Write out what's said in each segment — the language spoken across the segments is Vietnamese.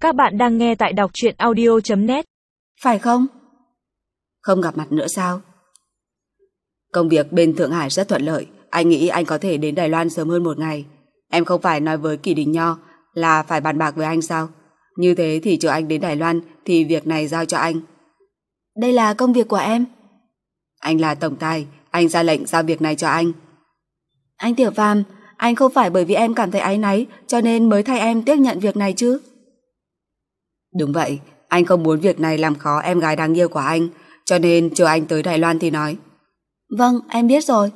Các bạn đang nghe tại đọc truyện audio.net. Phải không? Không gặp mặt nữa sao? Công việc bên Thượng Hải rất thuận lợi. Anh nghĩ anh có thể đến Đài Loan sớm hơn một ngày. Em không phải nói với Kỳ Đình Nho là phải bàn bạc với anh sao? Như thế thì chờ anh đến Đài Loan thì việc này giao cho anh. Đây là công việc của em. Anh là tổng tài, anh ra lệnh giao việc này cho anh. Anh Tiểu Phàm, anh không phải bởi vì em cảm thấy áy náy cho nên mới thay em tiếp nhận việc này chứ? Đúng vậy, anh không muốn việc này làm khó em gái đáng yêu của anh, cho nên chờ anh tới Đài Loan thì nói. Vâng, em biết rồi.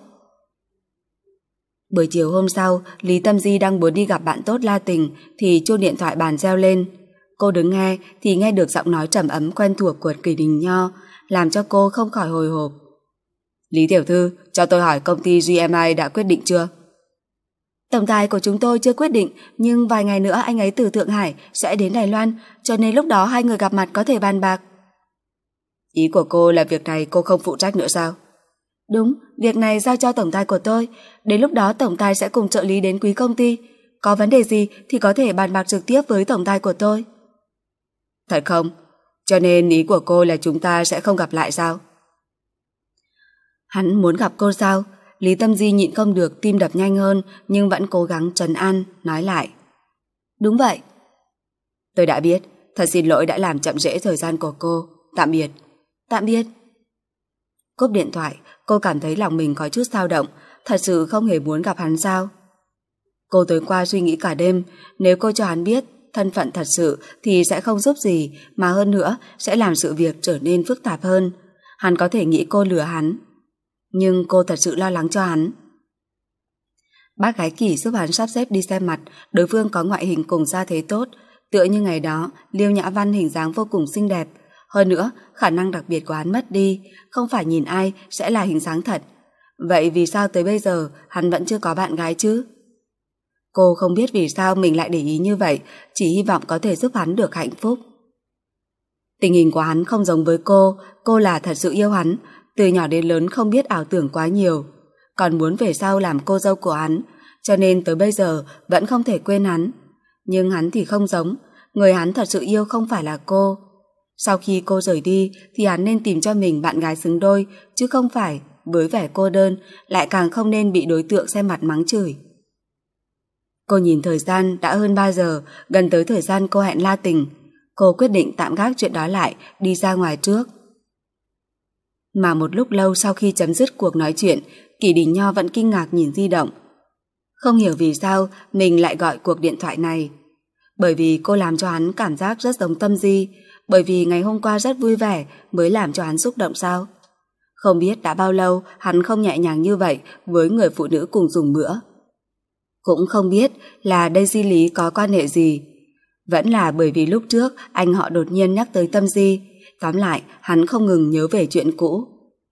Buổi chiều hôm sau, Lý Tâm Di đang muốn đi gặp bạn tốt La Tình thì chuông điện thoại bàn reo lên. Cô đứng nghe thì nghe được giọng nói trầm ấm quen thuộc của Kỳ Đình Nho, làm cho cô không khỏi hồi hộp. Lý tiểu thư, cho tôi hỏi công ty GMI đã quyết định chưa? Tổng tài của chúng tôi chưa quyết định, nhưng vài ngày nữa anh ấy từ Thượng Hải sẽ đến Đài Loan, cho nên lúc đó hai người gặp mặt có thể bàn bạc. Ý của cô là việc này cô không phụ trách nữa sao? Đúng, việc này giao cho tổng tài của tôi. Đến lúc đó tổng tài sẽ cùng trợ lý đến quý công ty. Có vấn đề gì thì có thể bàn bạc trực tiếp với tổng tài của tôi. Thật không? Cho nên ý của cô là chúng ta sẽ không gặp lại sao? Hắn muốn gặp cô sao? Lý Tâm Di nhịn không được, tim đập nhanh hơn, nhưng vẫn cố gắng trấn an, nói lại. Đúng vậy. Tôi đã biết, thật xin lỗi đã làm chậm trễ thời gian của cô. Tạm biệt. Tạm biệt. Cúp điện thoại, cô cảm thấy lòng mình có chút dao động, thật sự không hề muốn gặp hắn sao? Cô tối qua suy nghĩ cả đêm, nếu cô cho hắn biết thân phận thật sự thì sẽ không giúp gì, mà hơn nữa sẽ làm sự việc trở nên phức tạp hơn. Hắn có thể nghĩ cô lừa hắn, nhưng cô thật sự lo lắng cho hắn. Bác gái Kỳ giúp hắn sắp xếp đi xem mặt, đối phương có ngoại hình cùng gia thế tốt, tựa như ngày đó Liêu Nhã Văn hình dáng vô cùng xinh đẹp. Hơn nữa, khả năng đặc biệt của hắn mất đi, không phải nhìn ai sẽ là hình dáng thật. Vậy vì sao tới bây giờ hắn vẫn chưa có bạn gái chứ? Cô không biết vì sao mình lại để ý như vậy, chỉ hy vọng có thể giúp hắn được hạnh phúc. Tình hình của hắn không giống với cô là thật sự yêu hắn, từ nhỏ đến lớn không biết ảo tưởng quá nhiều, còn muốn về sau làm cô dâu của hắn, cho nên tới bây giờ vẫn không thể quên hắn. Nhưng hắn thì không giống, người hắn thật sự yêu không phải là cô. Sau khi cô rời đi thì hắn nên tìm cho mình bạn gái xứng đôi, chứ không phải với vẻ cô đơn, lại càng không nên bị đối tượng xem mặt mắng chửi. Cô nhìn thời gian đã hơn 3 giờ, gần tới thời gian cô hẹn La Tình. Cô quyết định tạm gác chuyện đó lại, đi ra ngoài trước. Mà một lúc lâu sau khi chấm dứt cuộc nói chuyện, Kỳ Đình Nho vẫn kinh ngạc nhìn di động. Không hiểu vì sao mình lại gọi cuộc điện thoại này. Bởi vì cô làm cho hắn cảm giác rất giống Tâm Di, bởi vì ngày hôm qua rất vui vẻ mới làm cho hắn xúc động sao? Không biết đã bao lâu hắn không nhẹ nhàng như vậy với người phụ nữ cùng dùng bữa. Cũng không biết là đây Di Lý có quan hệ gì. Vẫn là bởi vì lúc trước anh họ đột nhiên nhắc tới Tâm Di. Tóm lại hắn không ngừng nhớ về chuyện cũ.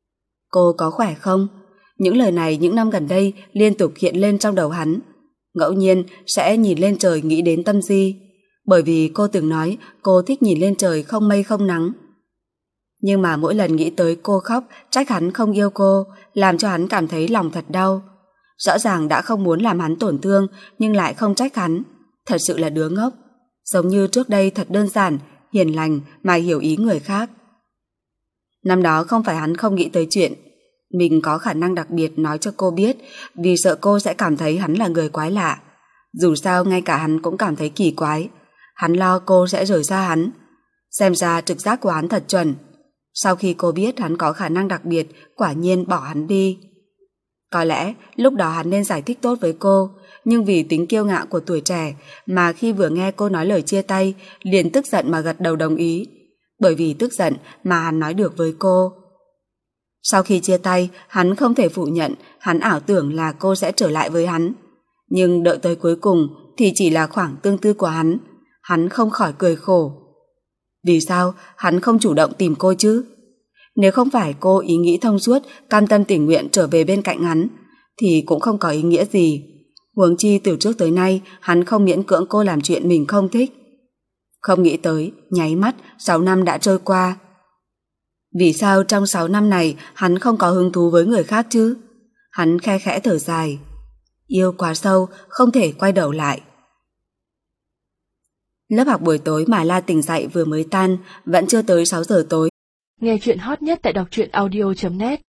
Cô có khỏe không? Những lời này những năm gần đây liên tục hiện lên trong đầu hắn. Ngẫu nhiên sẽ nhìn lên trời nghĩ đến Tâm Di, bởi vì cô từng nói cô thích nhìn lên trời không mây không nắng. Nhưng mà mỗi lần nghĩ tới cô khóc trách hắn không yêu cô, làm cho hắn cảm thấy lòng thật đau. Rõ ràng đã không muốn làm hắn tổn thương, nhưng lại không trách hắn. Thật sự là đứa ngốc. Giống như trước đây thật đơn giản, hiền lành mà hiểu ý người khác. Năm đó không phải hắn không nghĩ tới chuyện mình có khả năng đặc biệt nói cho cô biết, vì sợ cô sẽ cảm thấy hắn là người quái lạ. Dù sao ngay cả hắn cũng cảm thấy kỳ quái. Hắn lo cô sẽ rời xa hắn. Xem ra trực giác của hắn thật chuẩn. Sau khi cô biết hắn có khả năng đặc biệt, quả nhiên bỏ hắn đi. Có lẽ lúc đó hắn nên giải thích tốt với cô, nhưng vì tính kiêu ngạo của tuổi trẻ mà khi vừa nghe cô nói lời chia tay liền tức giận mà gật đầu đồng ý. Bởi vì tức giận mà hắn nói được với cô. Sau khi chia tay, hắn không thể phủ nhận hắn ảo tưởng là cô sẽ trở lại với hắn. Nhưng đợi tới cuối cùng thì chỉ là khoảng tương tư của hắn. Hắn không khỏi cười khổ. Vì sao hắn không chủ động tìm cô chứ? Nếu không phải cô ý nghĩ thông suốt, cam tâm tình nguyện trở về bên cạnh hắn, thì cũng không có ý nghĩa gì. Huống chi từ trước tới nay hắn không miễn cưỡng cô làm chuyện mình không thích. Không nghĩ tới, nháy mắt 6 năm đã trôi qua. Vì sao trong 6 năm này hắn không có hứng thú với người khác chứ? Hắn khe khẽ thở dài. Yêu quá sâu, không thể quay đầu lại. Lớp học buổi tối mà La tỉnh dậy vừa mới tan, vẫn chưa tới 6 giờ tối. Nghe chuyện hot nhất tại đọc truyện audio.net